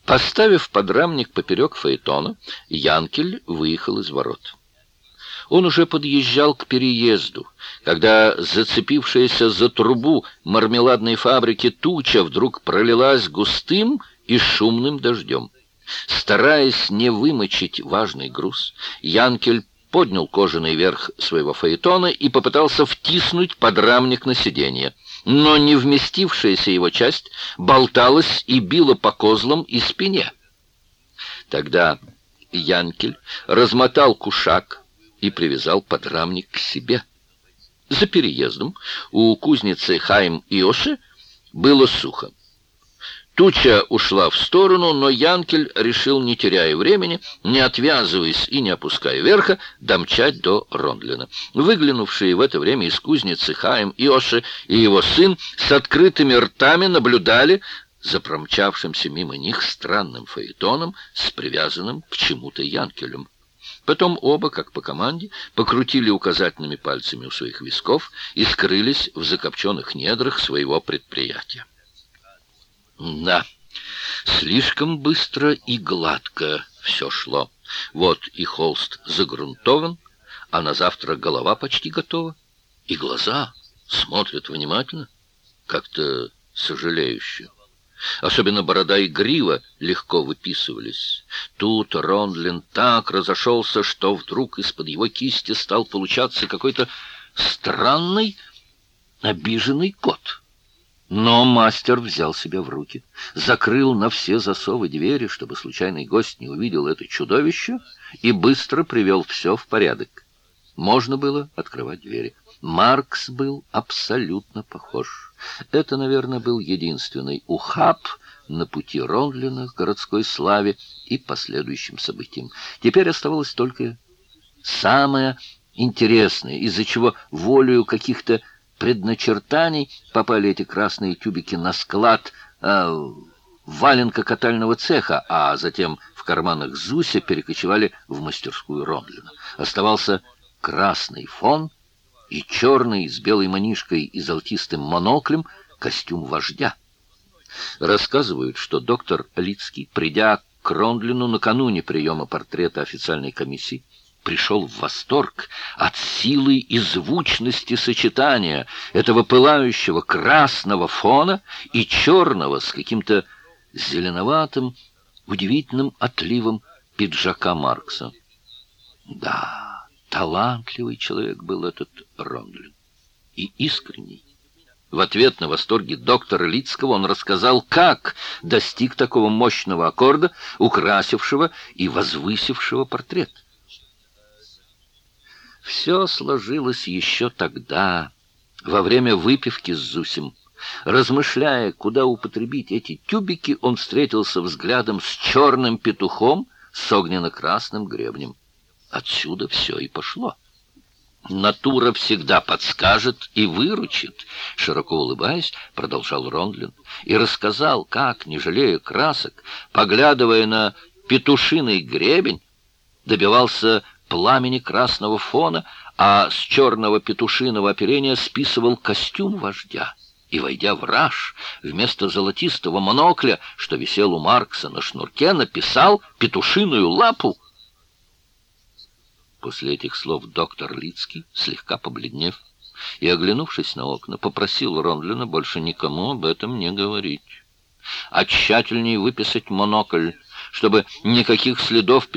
Поставив подрамник поперек фаэтона, Янкель выехал из ворот. Он уже подъезжал к переезду, когда зацепившаяся за трубу мармеладной фабрики туча вдруг пролилась густым и шумным дождем. Стараясь не вымочить важный груз, Янкель поднял кожаный верх своего фаэтона и попытался втиснуть подрамник на сиденье. Но не вместившаяся его часть болталась и била по козлам и спине. Тогда Янкель размотал кушак и привязал подрамник к себе. За переездом у кузницы Хайм-Иоши было сухо. Туча ушла в сторону, но Янкель решил, не теряя времени, не отвязываясь и не опуская верха, домчать до Рондлина. Выглянувшие в это время из кузницы Хайм-Иоши и его сын с открытыми ртами наблюдали за промчавшимся мимо них странным фаэтоном с привязанным к чему-то Янкелем. Потом оба, как по команде, покрутили указательными пальцами у своих висков и скрылись в закопченных недрах своего предприятия. Да, слишком быстро и гладко все шло. Вот и холст загрунтован, а на завтра голова почти готова. И глаза смотрят внимательно, как-то сожалеюще. Особенно борода и грива легко выписывались. Тут Рондлин так разошелся, что вдруг из-под его кисти стал получаться какой-то странный, обиженный кот. Но мастер взял себя в руки, закрыл на все засовы двери, чтобы случайный гость не увидел это чудовище, и быстро привел все в порядок. Можно было открывать двери. Маркс был абсолютно похож. Это, наверное, был единственный ухаб на пути Рондлина к городской славе и последующим событиям. Теперь оставалось только самое интересное, из-за чего волею каких-то предначертаний попали эти красные тюбики на склад валенко-катального цеха, а затем в карманах Зуся перекочевали в мастерскую Рондлина. Оставался красный фон и черный с белой манишкой и золотистым моноклем костюм вождя. Рассказывают, что доктор Лицкий, придя к Рондлину накануне приема портрета официальной комиссии, пришел в восторг от силы и звучности сочетания этого пылающего красного фона и черного с каким-то зеленоватым, удивительным отливом пиджака Маркса. Да, талантливый человек был этот Рондлин. И искренний. В ответ на восторги доктора Лицкого он рассказал, как достиг такого мощного аккорда, украсившего и возвысившего портрет. Все сложилось еще тогда, во время выпивки с Зусем. Размышляя, куда употребить эти тюбики, он встретился взглядом с черным петухом с огненно-красным гребнем. Отсюда все и пошло. «Натура всегда подскажет и выручит», — широко улыбаясь, продолжал Рондлин, и рассказал, как, не жалея красок, поглядывая на петушиный гребень, добивался пламени красного фона, а с черного петушиного оперения списывал костюм вождя. И, войдя в раж, вместо золотистого монокля, что висел у Маркса на шнурке, написал петушиную лапу. После этих слов доктор Лицкий, слегка побледнев и оглянувшись на окна, попросил Рондлина больше никому об этом не говорить, а тщательнее выписать монокль, чтобы никаких следов